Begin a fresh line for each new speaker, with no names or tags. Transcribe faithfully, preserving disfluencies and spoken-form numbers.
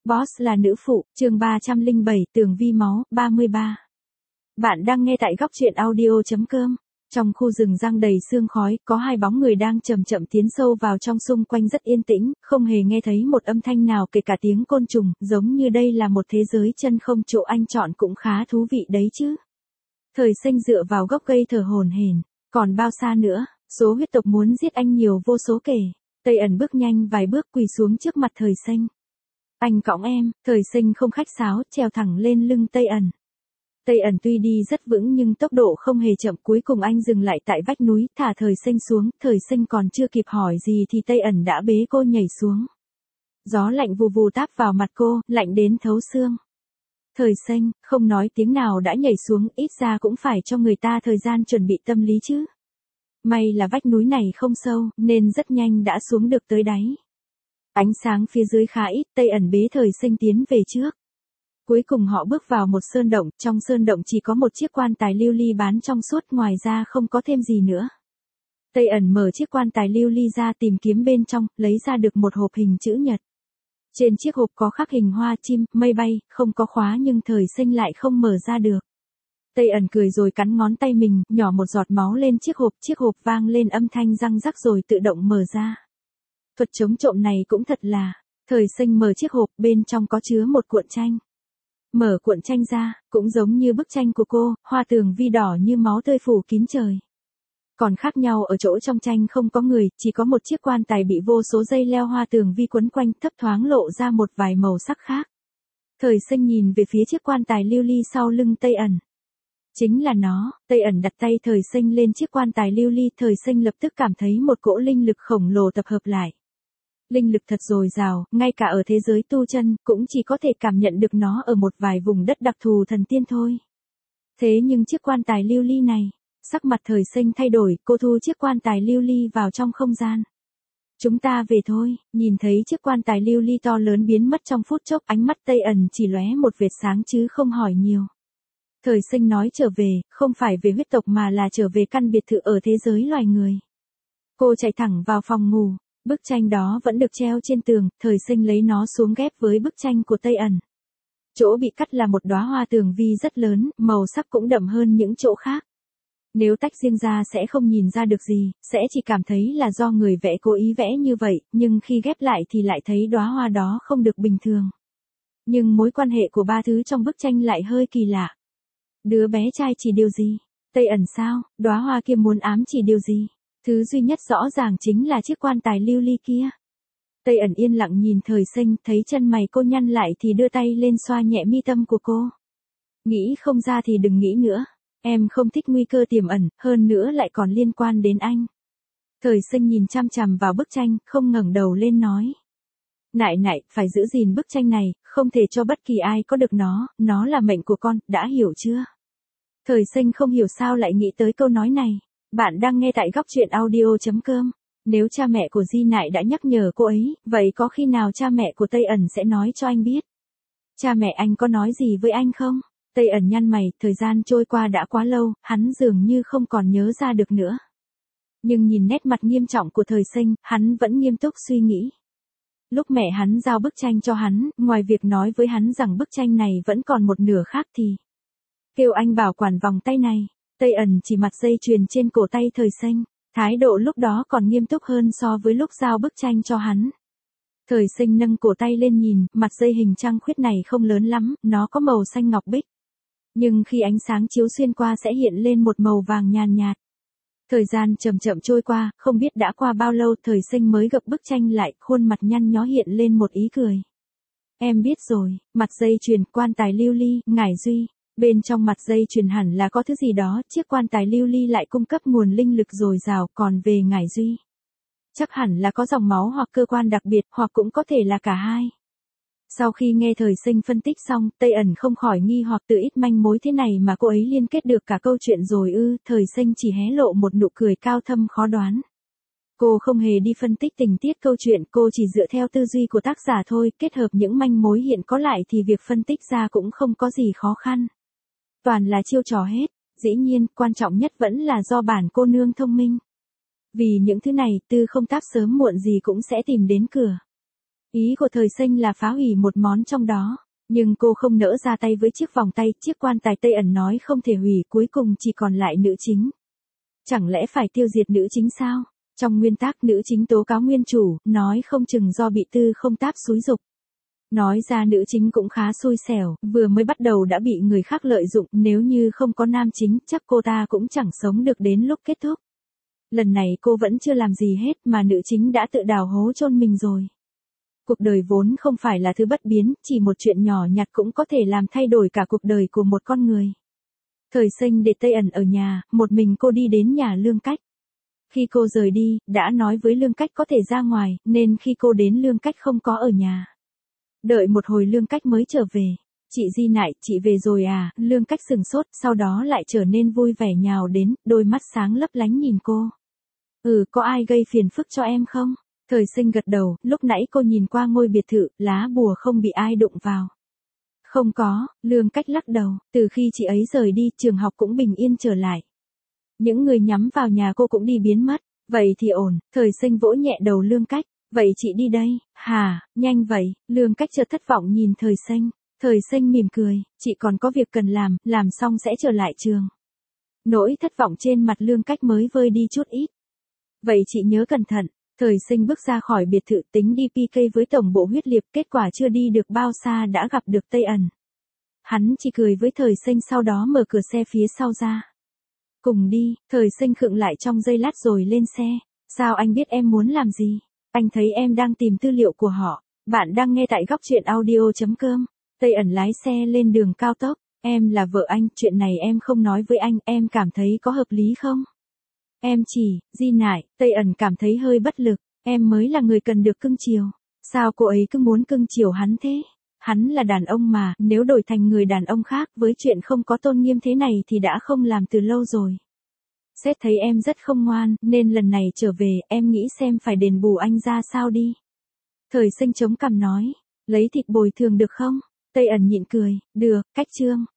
Boss là nữ phụ, chương ba trăm lẻ bảy, tường vi máu, ba mươi ba. Bạn đang nghe tại góc truyện audio.com. Trong khu rừng răng đầy sương khói, có hai bóng người đang chậm chậm tiến sâu vào trong, xung quanh rất yên tĩnh, không hề nghe thấy một âm thanh nào kể cả tiếng côn trùng, giống như đây là một thế giới chân không. Chỗ anh chọn cũng khá thú vị đấy chứ. Thời Sinh dựa vào gốc cây thở hổn hển, còn bao xa nữa, số huyết tộc muốn giết anh nhiều vô số kể. Tây Ẩn bước nhanh vài bước quỳ xuống trước mặt Thời Sinh. Anh cõng em. Thời Sinh không khách sáo, trèo thẳng lên lưng Tây Ẩn. Tây Ẩn tuy đi rất vững nhưng tốc độ không hề chậm, cuối cùng anh dừng lại tại vách núi, thả Thời Sinh xuống. Thời Sinh còn chưa kịp hỏi gì thì Tây Ẩn đã bế cô nhảy xuống. Gió lạnh vù vù táp vào mặt cô, lạnh đến thấu xương. Thời Sinh không nói tiếng nào đã nhảy xuống, ít ra cũng phải cho người ta thời gian chuẩn bị tâm lý chứ. May là vách núi này không sâu, nên rất nhanh đã xuống được tới đáy. Ánh sáng phía dưới khá ít, Tây Ẩn bế Thời Sinh tiến về trước. Cuối cùng họ bước vào một sơn động, trong sơn động chỉ có một chiếc quan tài lưu ly bán trong suốt, ngoài ra không có thêm gì nữa. Tây Ẩn mở chiếc quan tài lưu ly ra, tìm kiếm bên trong, lấy ra được một hộp hình chữ nhật. Trên chiếc hộp có khắc hình hoa, chim, mây bay, không có khóa nhưng Thời Sinh lại không mở ra được. Tây Ẩn cười rồi cắn ngón tay mình, nhỏ một giọt máu lên chiếc hộp, chiếc hộp vang lên âm thanh răng rắc rồi tự động mở ra. Thuật chống trộm này cũng thật là. Thời Sinh mở chiếc hộp, bên trong có chứa một cuộn tranh. Mở cuộn tranh ra, cũng giống như bức tranh của cô, hoa tường vi đỏ như máu tươi phủ kín trời. Còn khác nhau ở chỗ trong tranh không có người, chỉ có một chiếc quan tài bị vô số dây leo hoa tường vi quấn quanh, thấp thoáng lộ ra một vài màu sắc khác. Thời Sinh nhìn về phía chiếc quan tài lưu ly sau lưng Tây Ẩn. Chính là nó. Tây Ẩn đặt tay Thời Sinh lên chiếc quan tài lưu ly, Thời Sinh lập tức cảm thấy một cỗ linh lực khổng lồ tập hợp lại. Linh lực thật dồi dào, ngay cả ở thế giới tu chân, cũng chỉ có thể cảm nhận được nó ở một vài vùng đất đặc thù thần tiên thôi. Thế nhưng chiếc quan tài lưu ly này, sắc mặt Thời Sinh thay đổi, cô thu chiếc quan tài lưu ly vào trong không gian. Chúng ta về thôi. Nhìn thấy chiếc quan tài lưu ly to lớn biến mất trong phút chốc, ánh mắt Tây Ẩn chỉ lóe một vệt sáng chứ không hỏi nhiều. Thời Sinh nói trở về, không phải về huyết tộc mà là trở về căn biệt thự ở thế giới loài người. Cô chạy thẳng vào phòng ngủ. Bức tranh đó vẫn được treo trên tường, Thời Sinh lấy nó xuống ghép với bức tranh của Tây Ẩn. Chỗ bị cắt là một đóa hoa tường vi rất lớn, màu sắc cũng đậm hơn những chỗ khác. Nếu tách riêng ra sẽ không nhìn ra được gì, sẽ chỉ cảm thấy là do người vẽ cố ý vẽ như vậy, nhưng khi ghép lại thì lại thấy đóa hoa đó không được bình thường. Nhưng mối quan hệ của ba thứ trong bức tranh lại hơi kỳ lạ. Đứa bé trai chỉ điều gì? Tây Ẩn sao? Đóa hoa kia muốn ám chỉ điều gì? Thứ duy nhất rõ ràng chính là chiếc quan tài lưu ly kia. Tây Ẩn yên lặng nhìn Thời Sinh, thấy chân mày cô nhăn lại thì đưa tay lên xoa nhẹ mi tâm của cô. Nghĩ không ra thì đừng nghĩ nữa. Em không thích nguy cơ tiềm ẩn, hơn nữa lại còn liên quan đến anh. Thời Sinh nhìn chăm chằm vào bức tranh, không ngẩng đầu lên nói. Nại nại, phải giữ gìn bức tranh này, không thể cho bất kỳ ai có được nó, nó là mệnh của con, đã hiểu chưa? Thời Sinh không hiểu sao lại nghĩ tới câu nói này. Bạn đang nghe tại góc truyện audio.com. Nếu cha mẹ của Di Nại đã nhắc nhở cô ấy, vậy có khi nào cha mẹ của Tây Ẩn sẽ nói cho anh biết? Cha mẹ anh có nói gì với anh không? Tây Ẩn nhăn mày, thời gian trôi qua đã quá lâu, hắn dường như không còn nhớ ra được nữa. Nhưng nhìn nét mặt nghiêm trọng của Thời Sinh, hắn vẫn nghiêm túc suy nghĩ. Lúc mẹ hắn giao bức tranh cho hắn, ngoài việc nói với hắn rằng bức tranh này vẫn còn một nửa khác thì kêu anh bảo quản vòng tay này. Tây Ẩn chỉ mặt dây chuyền trên cổ tay Thời Sinh, thái độ lúc đó còn nghiêm túc hơn so với lúc giao bức tranh cho hắn. Thời Sinh nâng cổ tay lên nhìn, mặt dây hình trăng khuyết này không lớn lắm, nó có màu xanh ngọc bích. Nhưng khi ánh sáng chiếu xuyên qua sẽ hiện lên một màu vàng nhàn nhạt. Thời gian chậm chậm trôi qua, không biết đã qua bao lâu Thời Sinh mới gập bức tranh lại, khuôn mặt nhăn nhó hiện lên một ý cười. Em biết rồi, mặt dây chuyền, quan tài lưu ly, ngải duy. Bên trong mặt dây chuyền hẳn là có thứ gì đó, chiếc quan tài lưu ly lại cung cấp nguồn linh lực dồi dào, còn về ngải duy, chắc hẳn là có dòng máu hoặc cơ quan đặc biệt, hoặc cũng có thể là cả hai. Sau khi nghe Thời Sinh phân tích xong, Tây Ẩn không khỏi nghi hoặc từ ít manh mối thế này mà cô ấy liên kết được cả câu chuyện rồi ư? Thời Sinh chỉ hé lộ một nụ cười cao thâm khó đoán. Cô không hề đi phân tích tình tiết câu chuyện, cô chỉ dựa theo tư duy của tác giả thôi, kết hợp những manh mối hiện có lại thì việc phân tích ra cũng không có gì khó khăn. Toàn là chiêu trò hết, dĩ nhiên, quan trọng nhất vẫn là do bản cô nương thông minh. Vì những thứ này, Tư Không Táp sớm muộn gì cũng sẽ tìm đến cửa. Ý của thời sinh là phá hủy một món trong đó. Nhưng cô không nỡ ra tay với chiếc vòng tay, chiếc quan tài Tây ẩn nói không thể hủy, cuối cùng chỉ còn lại nữ chính. Chẳng lẽ phải tiêu diệt nữ chính sao? Trong nguyên tắc nữ chính tố cáo nguyên chủ, nói không chừng do bị tư không táp xúi dục. Nói ra nữ chính cũng khá xui xẻo, vừa mới bắt đầu đã bị người khác lợi dụng, nếu như không có nam chính, chắc cô ta cũng chẳng sống được đến lúc kết thúc. Lần này cô vẫn chưa làm gì hết mà nữ chính đã tự đào hố chôn mình rồi. Cuộc đời vốn không phải là thứ bất biến, chỉ một chuyện nhỏ nhặt cũng có thể làm thay đổi cả cuộc đời của một con người. Thời sinh để Tây ẩn ở nhà, một mình cô đi đến nhà Lương Cách. Khi cô rời đi, đã nói với Lương Cách có thể ra ngoài, nên khi cô đến Lương Cách không có ở nhà. Đợi một hồi Lương Cách mới trở về. Chị Di Nại, chị về rồi à? Lương Cách sừng sốt, sau đó lại trở nên vui vẻ nhào đến, đôi mắt sáng lấp lánh nhìn cô. Ừ, có ai gây phiền phức cho em không? Thời sinh gật đầu, lúc nãy cô nhìn qua ngôi biệt thự, lá bùa không bị ai đụng vào. Không có, Lương Cách lắc đầu, từ khi chị ấy rời đi, trường học cũng bình yên trở lại. Những người nhắm vào nhà cô cũng đi biến mất, vậy thì ổn, thời sinh vỗ nhẹ đầu Lương Cách, vậy chị đi đây, hả, nhanh vậy, Lương Cách chợt thất vọng nhìn thời sinh, thời sinh mỉm cười, chị còn có việc cần làm, làm xong sẽ trở lại trường. Nỗi thất vọng trên mặt Lương Cách mới vơi đi chút ít. Vậy chị nhớ cẩn thận. Thời sinh bước ra khỏi biệt thự tính đi pê ca với tổng bộ huyết liệt, kết quả chưa đi được bao xa đã gặp được Tây ẩn. Hắn chỉ cười với thời sinh sau đó mở cửa xe phía sau ra. Cùng đi, thời sinh khựng lại trong giây lát rồi lên xe. Sao anh biết em muốn làm gì? Anh thấy em đang tìm tư liệu của họ. Bạn đang nghe tại góc truyện audio chấm com. Tây ẩn lái xe lên đường cao tốc. Em là vợ anh, chuyện này em không nói với anh, em cảm thấy có hợp lý không? Em chỉ, Di Nại, Tây ẩn cảm thấy hơi bất lực, em mới là người cần được cưng chiều. Sao cô ấy cứ muốn cưng chiều hắn thế? Hắn là đàn ông mà, nếu đổi thành người đàn ông khác với chuyện không có tôn nghiêm thế này thì đã không làm từ lâu rồi. Sếp thấy em rất không ngoan, nên lần này trở về, em nghĩ xem phải đền bù anh ra sao đi. Thời sinh chống cằm nói, lấy thịt bồi thường được không? Tây ẩn nhịn cười, được, cách trương.